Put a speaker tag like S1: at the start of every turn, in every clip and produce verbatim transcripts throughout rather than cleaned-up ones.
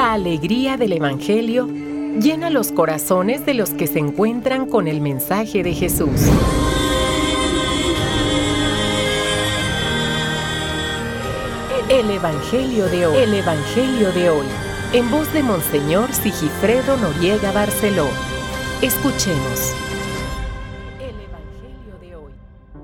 S1: La alegría del Evangelio llena los corazones de los que se encuentran con el mensaje de Jesús. El Evangelio de hoy. El Evangelio de hoy. En voz de Monseñor Sigifredo Noriega Barceló. Escuchemos. El Evangelio de hoy.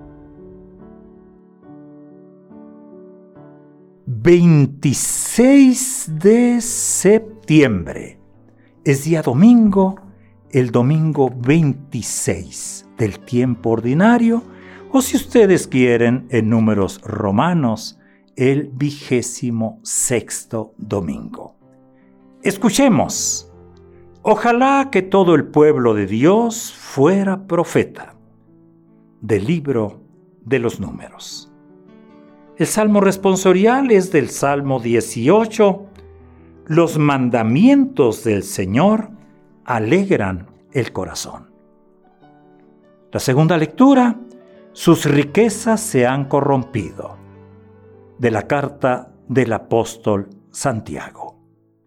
S2: veintiséis de septiembre. Es día domingo, el domingo veintiséis del tiempo ordinario, o si ustedes quieren, en números romanos, el vigésimo sexto domingo. Escuchemos. Ojalá que todo el pueblo de Dios fuera profeta. Del libro de los Números. El salmo responsorial es del Salmo dieciocho. Los mandamientos del Señor alegran el corazón. La segunda lectura, sus riquezas se han corrompido. De la carta del apóstol Santiago.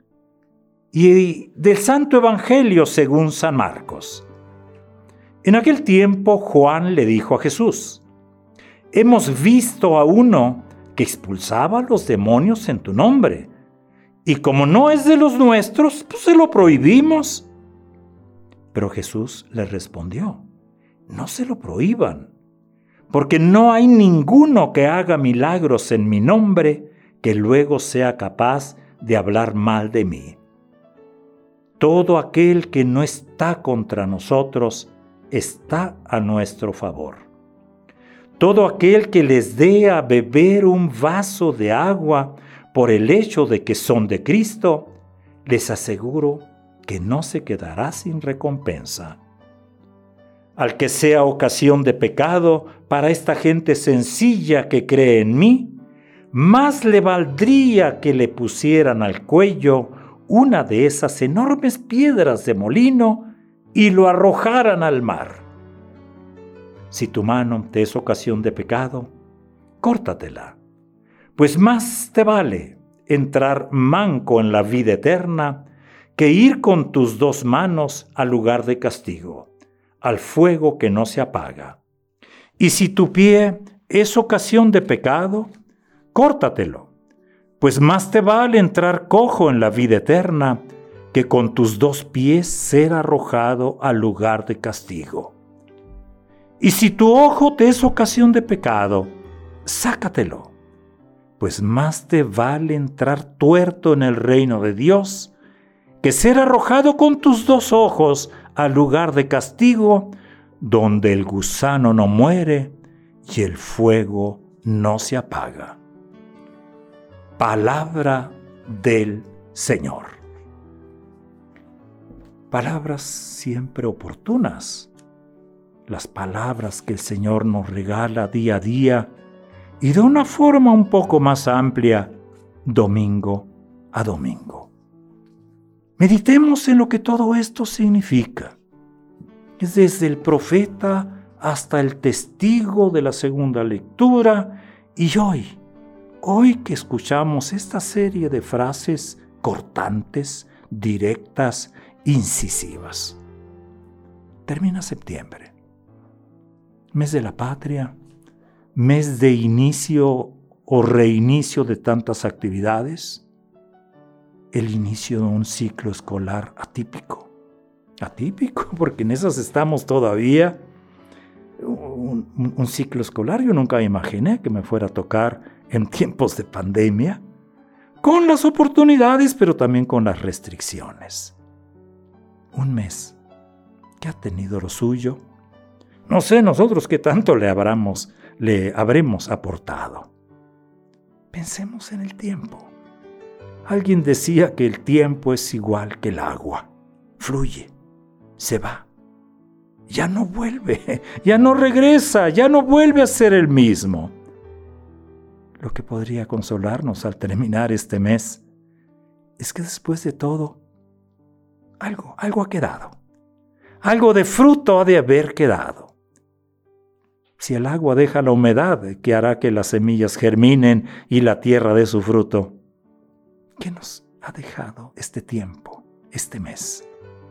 S2: Y del Santo Evangelio según San Marcos. En aquel tiempo Juan le dijo a Jesús: hemos visto a uno que expulsaba a los demonios en tu nombre, y como no es de los nuestros, pues se lo prohibimos. Pero Jesús le respondió: no se lo prohíban, porque no hay ninguno que haga milagros en mi nombre que luego sea capaz de hablar mal de mí. Todo aquel que no está contra nosotros está a nuestro favor. Todo aquel que les dé a beber un vaso de agua por el hecho de que son de Cristo, les aseguro que no se quedará sin recompensa. Al que sea ocasión de pecado para esta gente sencilla que cree en mí, más le valdría que le pusieran al cuello una de esas enormes piedras de molino y lo arrojaran al mar. Si tu mano te es ocasión de pecado, córtatela, pues más te vale entrar manco en la vida eterna que ir con tus dos manos al lugar de castigo, al fuego que no se apaga. Y si tu pie es ocasión de pecado, córtatelo, pues más te vale entrar cojo en la vida eterna que con tus dos pies ser arrojado al lugar de castigo. Y si tu ojo te es ocasión de pecado, sácatelo, pues más te vale entrar tuerto en el reino de Dios que ser arrojado con tus dos ojos al lugar de castigo, donde el gusano no muere y el fuego no se apaga. Palabra del Señor. Palabras siempre oportunas. Las palabras que el Señor nos regala día a día y de una forma un poco más amplia, domingo a domingo. Meditemos en lo que todo esto significa. Es desde el profeta hasta el testigo de la segunda lectura y hoy, hoy que escuchamos esta serie de frases cortantes, directas, incisivas. Termina septiembre. Mes de la patria, mes de inicio o reinicio de tantas actividades, el inicio de un ciclo escolar atípico. Atípico, porque en esas estamos todavía. Un, un, un ciclo escolar, yo nunca me imaginé que me fuera a tocar en tiempos de pandemia, con las oportunidades, pero también con las restricciones. Un mes que ha tenido lo suyo. No sé nosotros qué tanto le, habramos, le habremos aportado. Pensemos en el tiempo. Alguien decía que el tiempo es igual que el agua. Fluye, se va. Ya no vuelve, ya no regresa, ya no vuelve a ser el mismo. Lo que podría consolarnos al terminar este mes es que después de todo, algo, algo ha quedado. Algo de fruto ha de haber quedado. Si el agua deja la humedad que hará que las semillas germinen y la tierra dé su fruto, ¿qué nos, ha dejado este tiempo, este mes?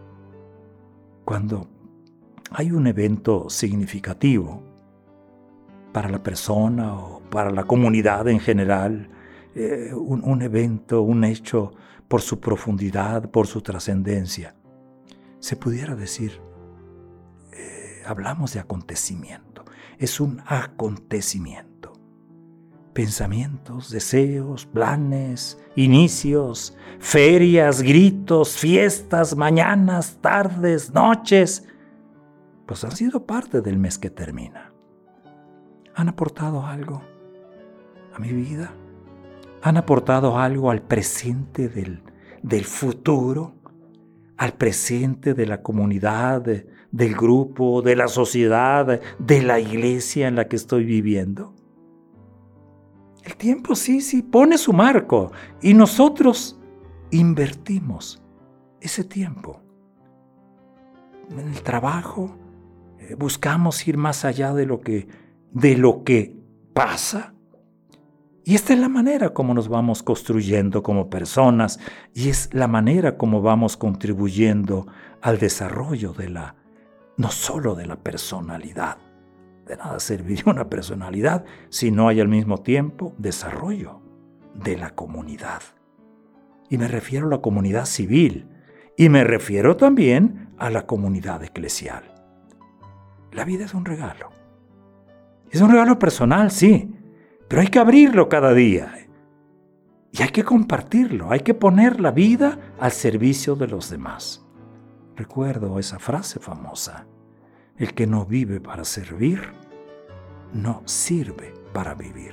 S2: Cuando hay un evento significativo para la persona o para la comunidad en general, eh, un, un evento, un hecho por su profundidad, por su trascendencia, se pudiera decir, eh, hablamos de acontecimiento, es un acontecimiento. Pensamientos, deseos, planes, inicios, ferias, gritos, fiestas, mañanas, tardes, noches, pues han sido parte del mes que termina. ¿Han aportado algo a mi vida? ¿Han aportado algo al presente del, del futuro? ¿Al presente de la comunidad, de, del grupo, de la sociedad, de la iglesia en la que estoy viviendo? El tiempo sí, sí, pone su marco y nosotros invertimos ese tiempo. En el trabajo eh, buscamos ir más allá de lo que, de lo que pasa. Y esta es la manera como nos vamos construyendo como personas y es la manera como vamos contribuyendo al desarrollo de la, no solo de la personalidad. De nada serviría una personalidad si no hay al mismo tiempo desarrollo de la comunidad. Y me refiero a la comunidad civil y me refiero también a la comunidad eclesial. La vida es un regalo. Es un regalo personal, sí, pero hay que abrirlo cada día. Y hay que compartirlo, hay que poner la vida al servicio de los demás. Recuerdo esa frase famosa. El que no vive para servir, no sirve para vivir.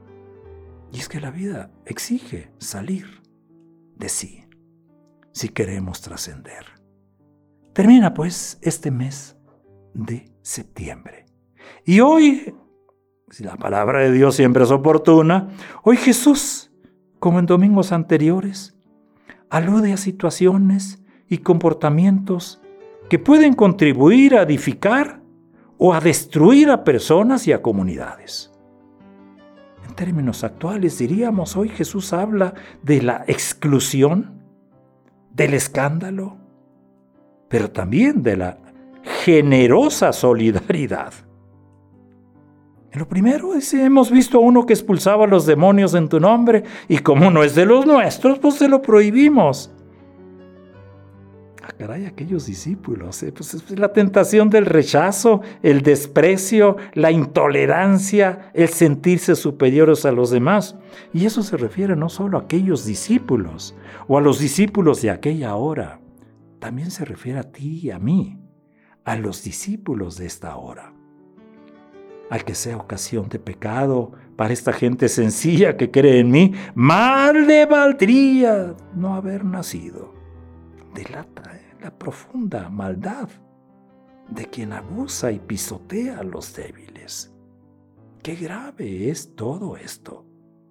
S2: Y es que la vida exige salir de sí, si queremos trascender. Termina pues este mes de septiembre. Y hoy, si la palabra de Dios siempre es oportuna, hoy Jesús, como en domingos anteriores, alude a situaciones y comportamientos que pueden contribuir a edificar o a destruir a personas y a comunidades. En términos actuales diríamos, hoy Jesús habla de la exclusión, del escándalo, pero también de la generosa solidaridad. En lo primero dice, hemos visto a uno que expulsaba a los demonios en tu nombre y como no es de los nuestros, pues se lo prohibimos. Ah, caray, aquellos discípulos, eh, pues es la tentación del rechazo, el desprecio, la intolerancia, el sentirse superiores a los demás. Y eso se refiere no solo a aquellos discípulos o a los discípulos de aquella hora, también se refiere a ti y a mí, a los discípulos de esta hora. Al que sea ocasión de pecado para esta gente sencilla que cree en mí, mal le valdría no haber nacido. Delata eh, la profunda maldad de quien abusa y pisotea a los débiles. Qué grave es todo esto.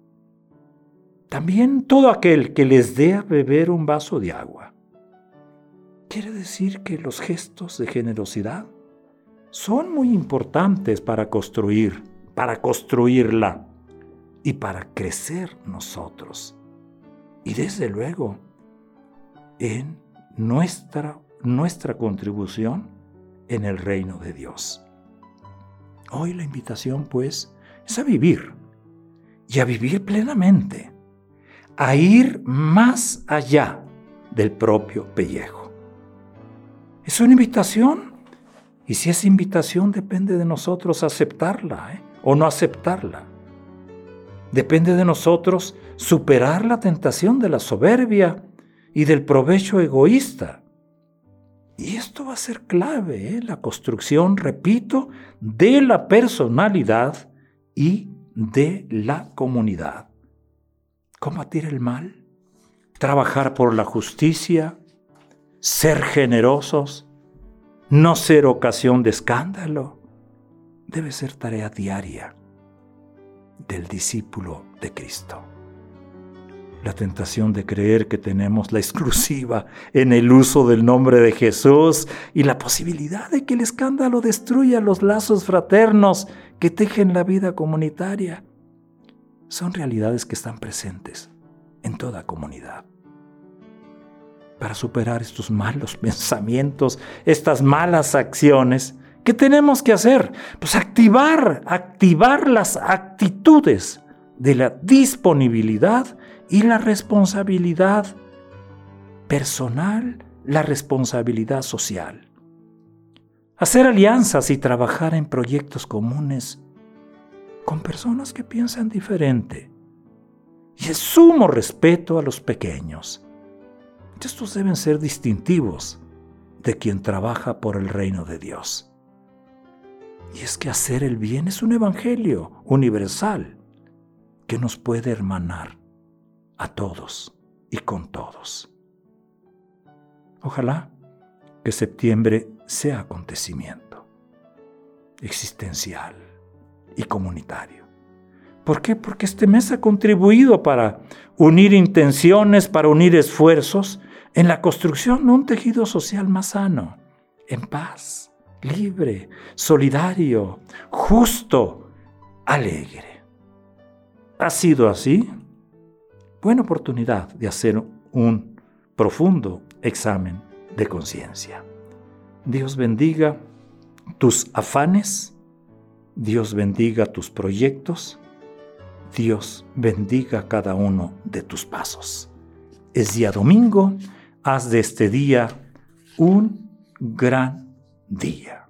S2: También todo aquel que les dé a beber un vaso de agua. Quiere decir que los gestos de generosidad son muy importantes para construir, para construirla y para crecer nosotros. Y desde luego, en nuestra, nuestra contribución en el reino de Dios. Hoy la invitación, pues, es a vivir y a vivir plenamente, a ir más allá del propio pellejo. Es una invitación. Y si esa invitación depende de nosotros aceptarla ¿eh? o no aceptarla. Depende de nosotros superar la tentación de la soberbia y del provecho egoísta. Y esto va a ser clave, ¿eh? la construcción, repito, de la personalidad y de la comunidad. Combatir el mal, trabajar por la justicia, ser generosos, no ser ocasión de escándalo, debe ser tarea diaria del discípulo de Cristo. La tentación de creer que tenemos la exclusiva en el uso del nombre de Jesús y la posibilidad de que el escándalo destruya los lazos fraternos que tejen la vida comunitaria, son realidades que están presentes en toda comunidad. para superar estos malos pensamientos, estas malas acciones. ¿Qué tenemos que hacer? Pues activar, activar las actitudes de la disponibilidad y la responsabilidad personal, la responsabilidad social. Hacer alianzas y trabajar en proyectos comunes con personas que piensan diferente. Y es sumo respeto a los pequeños. Estos deben ser distintivos de quien trabaja por el reino de Dios. Y es que hacer el bien es un evangelio universal que nos puede hermanar a todos y con todos. Ojalá que septiembre sea acontecimiento existencial y comunitario. ¿Por qué? Porque este mes ha contribuido para unir intenciones, para unir esfuerzos en la construcción de un tejido social más sano, en paz, libre, solidario, justo, alegre. ¿Ha sido así? Buena oportunidad de hacer un profundo examen de conciencia. Dios bendiga tus afanes, Dios bendiga tus proyectos, Dios bendiga cada uno de tus pasos. Es día domingo, haz de este día un gran día.